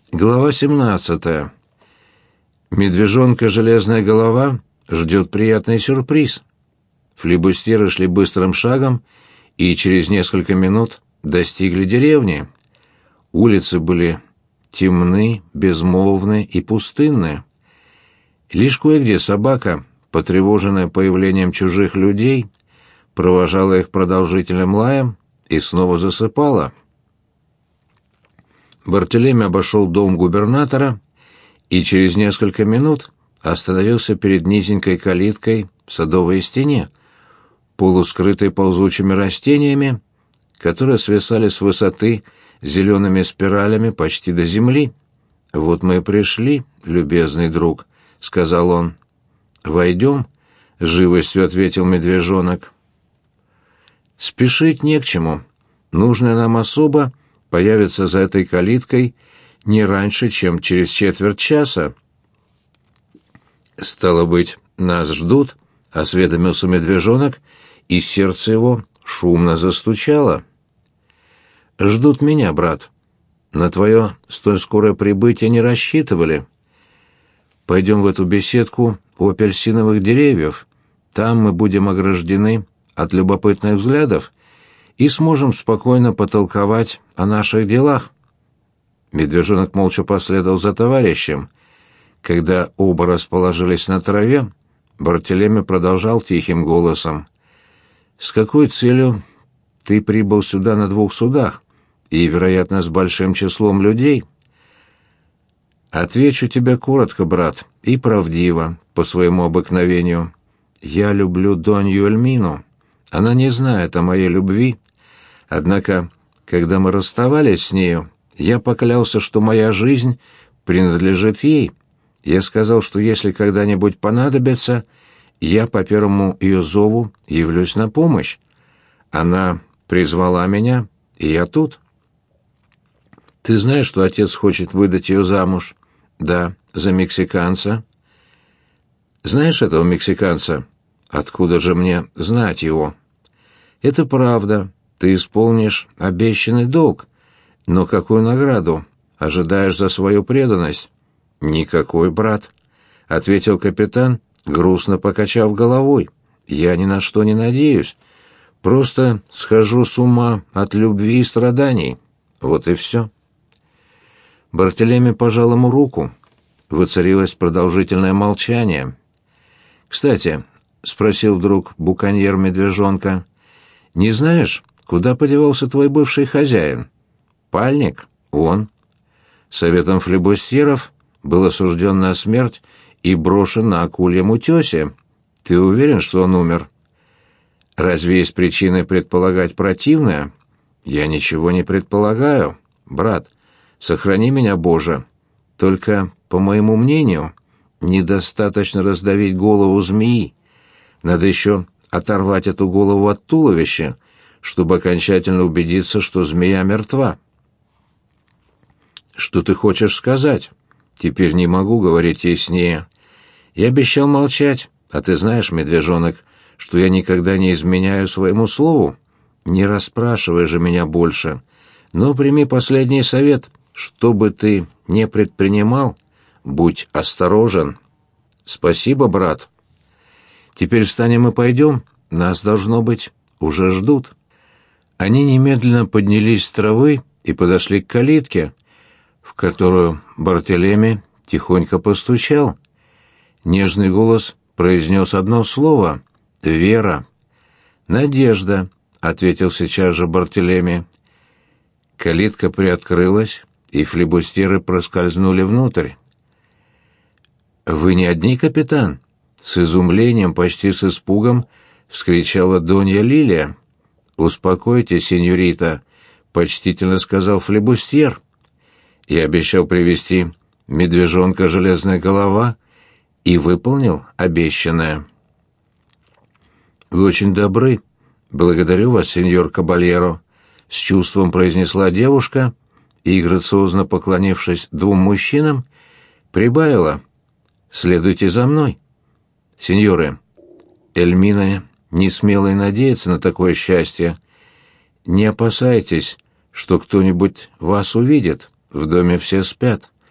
Глава 17. Медвежонка железная голова ждет приятный сюрприз. Флибустьеры шли быстрым шагом и через несколько минут достигли деревни. Улицы были темны, безмолвны и пустынны. Лишь кое-где собака, потревоженная появлением чужих людей, провожала их продолжительным лаем и снова засыпала. Бартелеми обошел дом губернатора и через несколько минут остановился перед низенькой калиткой в садовой стене, полускрытой ползучими растениями, которые свисали с высоты зелеными спиралями почти до земли. «Вот мы и пришли, любезный друг», — сказал он. «Войдем», — с живостью ответил медвежонок. «Спешить не к чему. Нужная нам особа появится за этой калиткой не раньше, чем через четверть часа». «Стало быть, нас ждут», — осведомился медвежонок, и сердце его шумно застучало. «Ждут меня, брат. На твое столь скорое прибытие не рассчитывали. Пойдем в эту беседку у апельсиновых деревьев. Там мы будем ограждены от любопытных взглядов и сможем спокойно потолковать о наших делах». Медвежонок молча последовал за товарищем. Когда оба расположились на траве, Бартелеми продолжал тихим голосом. «С какой целью ты прибыл сюда на 2 судах, и, вероятно, с большим числом людей?» «Отвечу тебе коротко, брат, и правдиво, по своему обыкновению. Я люблю Донью Эльмину. Она не знает о моей любви. Однако, когда мы расставались с нею, я поклялся, что моя жизнь принадлежит ей. Я сказал, что если когда-нибудь понадобится, я по первому ее зову явлюсь на помощь. Она призвала меня, и я тут». «Ты знаешь, что отец хочет выдать ее замуж?» «Да, за мексиканца». «Знаешь этого мексиканца?» «Откуда же мне знать его?» «Это правда. Ты исполнишь обещанный долг. Но какую награду ожидаешь за свою преданность?» «Никакой, брат», — ответил капитан, грустно покачав головой. «Я ни на что не надеюсь. Просто схожу с ума от любви и страданий. Вот и все». Бартелеми пожал ему руку. Воцарилось продолжительное молчание. «Кстати», — спросил вдруг буконьер медвежонка, — «не знаешь, куда подевался твой бывший хозяин?» «Пальник? Он». Советом флибустьеров был осужден на смерть и брошен на акульем утесе. Ты уверен, что он умер? Разве есть причины предполагать противное? Я ничего не предполагаю, брат. Сохрани меня, Боже. Только, по моему мнению, недостаточно раздавить голову змеи. Надо еще оторвать эту голову от туловища, чтобы окончательно убедиться, что змея мертва. «Что ты хочешь сказать?» «Теперь не могу говорить яснее. Я обещал молчать, а ты знаешь, медвежонок, что я никогда не изменяю своему слову. Не расспрашивай же меня больше. Но прими последний совет. Что бы ты ни предпринимал, будь осторожен». «Спасибо, брат. Теперь встанем и пойдем. Нас, должно быть, уже ждут». Они немедленно поднялись с травы и подошли к калитке, в которую Бартелеми тихонько постучал. Нежный голос произнес одно слово — «Вера». «Надежда», — ответил сейчас же Бартелеми. Калитка приоткрылась, и флибустьеры проскользнули внутрь. «Вы не одни, капитан?» — с изумлением, почти с испугом, вскричала Донья Лилия. «Успокойтесь, сеньорита», — почтительно сказал флибустьер. «Я обещал привести медвежонка железная голова и выполнил обещанное». «Вы очень добры. Благодарю вас, сеньор Кабальеро», — с чувством произнесла девушка и, грациозно поклонившись 2 мужчинам, прибавила: «Следуйте за мной». «Сеньоры, Эльмина не смела и надеяться на такое счастье. Не опасайтесь, что кто-нибудь вас увидит. В доме все спят.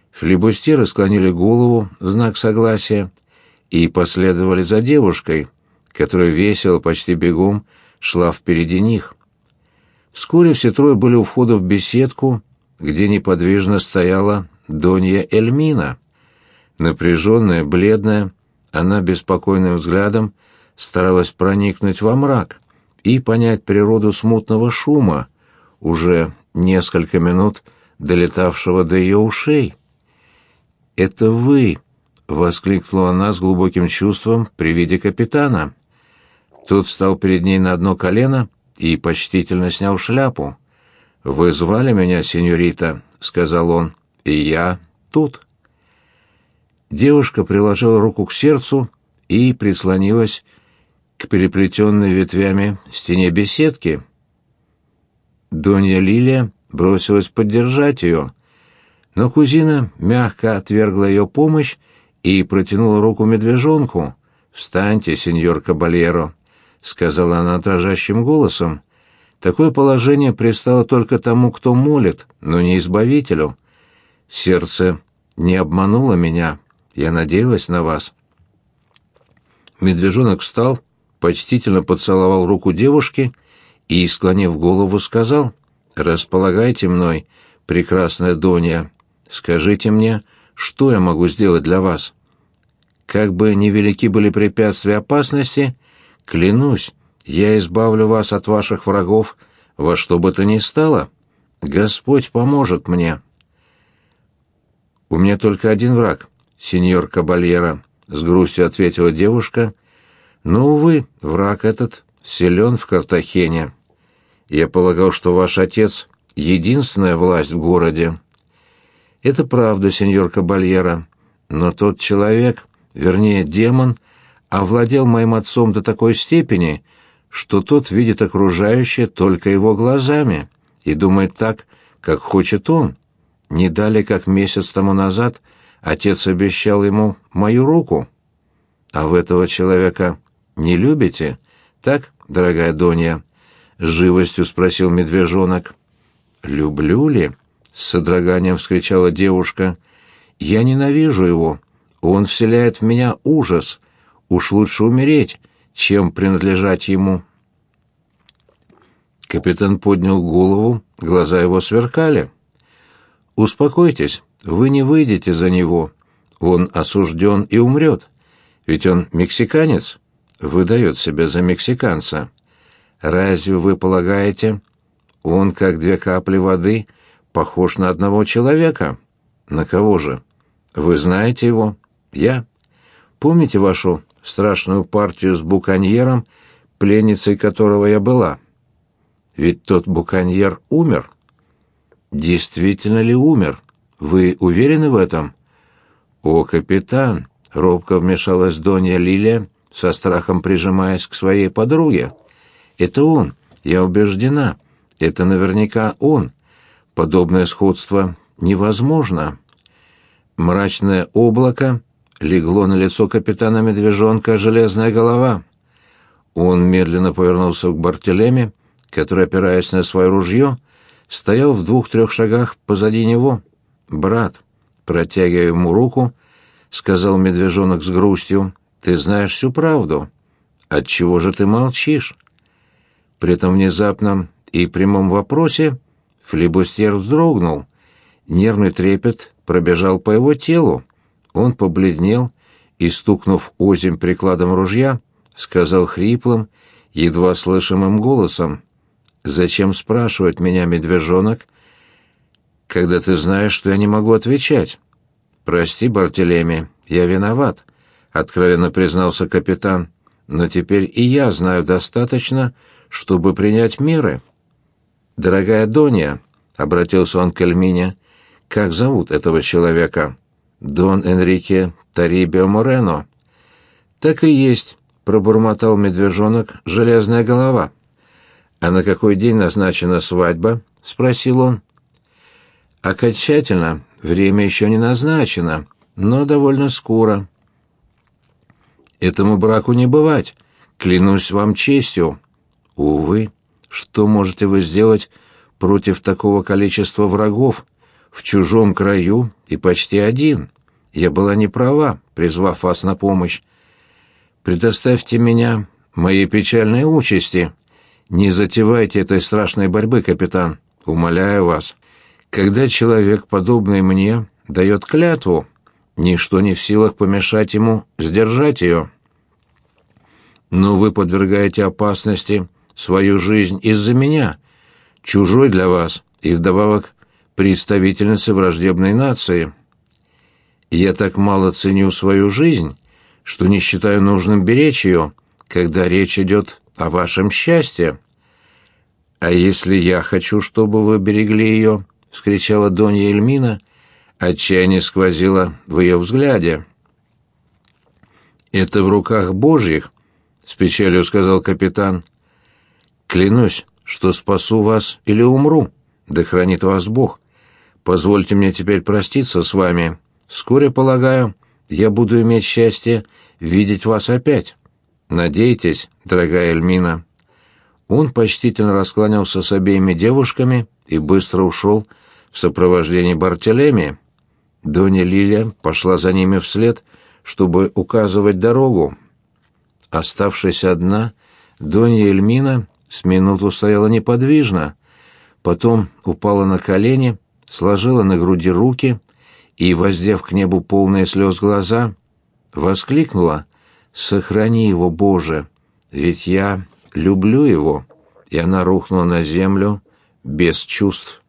Флибустьеры склонили голову в знак согласия и последовали за девушкой, которая весело, почти бегом, шла впереди них. Вскоре все трое были у входа в беседку, где неподвижно стояла Донья Эльмина. Напряженная, бледная, она беспокойным взглядом старалась проникнуть во мрак и понять природу смутного шума, уже несколько минут долетавшего до ее ушей. «Это вы!» — воскликнула она с глубоким чувством при виде капитана. Тот встал перед ней на одно колено и почтительно снял шляпу. «Вы звали меня, сеньорита?» — сказал он. «И я тут». Девушка приложила руку к сердцу и прислонилась к переплетенной ветвями стене беседки. Донья Лилия бросилась поддержать ее, но кузина мягко отвергла ее помощь и протянула руку медвежонку. «Встаньте, сеньор Кабальеро», — сказала она дрожащим голосом. «Такое положение пристало только тому, кто молит, но не избавителю. Сердце не обмануло меня, я надеялась на вас». Медвежонок встал, почтительно поцеловал руку девушки и, склонив голову, сказал: «Располагайте мной, прекрасная Донья. Скажите мне, что я могу сделать для вас? Как бы ни велики были препятствия опасности, клянусь, я избавлю вас от ваших врагов во что бы то ни стало. Господь поможет мне». «У меня только один враг, сеньор Кабальеро», — с грустью ответила девушка. «Но, увы, враг этот силен в Картахене. Я полагал, что ваш отец — единственная власть в городе». «Это правда, сеньор Кабальеро, но тот человек, вернее, демон, овладел моим отцом до такой степени, что тот видит окружающее только его глазами и думает так, как хочет он. Не далее, как месяц тому назад, отец обещал ему мою руку. А вы этого человека не любите, так, дорогая Донья?» — с живостью спросил медвежонок. «Люблю ли?» — с содроганием вскричала девушка. «Я ненавижу его. Он вселяет в меня ужас. Уж лучше умереть, чем принадлежать ему». Капитан поднял голову, глаза его сверкали. «Успокойтесь, вы не выйдете за него. Он осужден и умрет. Ведь он мексиканец, выдает себя за мексиканца. Разве вы полагаете, он, как две капли воды, похож на одного человека? На кого же? Вы знаете его? Я. Помните вашу страшную партию с буконьером, пленницей которого я была? Ведь тот буконьер умер». «Действительно ли умер? Вы уверены в этом?» «О, капитан!» — робко вмешалась Донья Лилия, со страхом прижимаясь к своей подруге. «Это он, я убеждена. Это наверняка он. Подобное сходство невозможно». Мрачное облако легло на лицо капитана Медвежонка железная голова. Он медленно повернулся к Бартелеме, который, опираясь на свое ружье, стоял в 2-3 шагах позади него. «Брат», протягивая ему руку, сказал медвежонок с грустью: «Ты знаешь всю правду. Отчего же ты молчишь?» При этом внезапном и прямом вопросе флибустьер вздрогнул. Нервный трепет пробежал по его телу. Он побледнел и, стукнув озимь прикладом ружья, сказал хриплым, едва слышимым голосом: «Зачем спрашивать меня, медвежонок, когда ты знаешь, что я не могу отвечать?» «Прости, Бартелеми, я виноват», — откровенно признался капитан. «Но теперь и я знаю достаточно, чтобы принять меры». «Дорогая Донья», — обратился он к Эльмине, — «как зовут этого человека?» «Дон Энрике Тарибио Морено». «Так и есть», — пробормотал медвежонок, железная голова. «А на какой день назначена свадьба?» — спросил он. «Окончательно время еще не назначено, но довольно скоро». «Этому браку не бывать, клянусь вам честью». «Увы, что можете вы сделать против такого количества врагов, в чужом краю и почти один. Я была не права, призвав вас на помощь. Предоставьте меня моей печальной участи. Не затевайте этой страшной борьбы, капитан. Умоляю вас. Когда человек, подобный мне, дает клятву, ничто не в силах помешать ему сдержать ее. Но вы подвергаете опасности свою жизнь из-за меня, чужой для вас и вдобавок представительницы враждебной нации. Я так мало ценю свою жизнь, что не считаю нужным беречь ее, когда речь идет о вашем счастье. А если я хочу, чтобы вы берегли ее, — вскричала Донья Эльмина, отчаяние сквозило в ее взгляде. «Это в руках Божьих», — с печалью сказал капитан. «Клянусь, что спасу вас или умру, да хранит вас Бог. Позвольте мне теперь проститься с вами. Вскоре, полагаю, я буду иметь счастье видеть вас опять. Надейтесь, дорогая Эльмина». Он почтительно раскланялся с обеими девушками и быстро ушел в сопровождении Бартелеми. Донья Лилия пошла за ними вслед, чтобы указывать дорогу. Оставшись одна, Донья Эльмина с минуту стояла неподвижно, потом упала на колени, сложила на груди руки и, воздев к небу полные слез глаза, воскликнула: «Сохрани его, Боже, ведь я люблю его», и она рухнула на землю без чувств.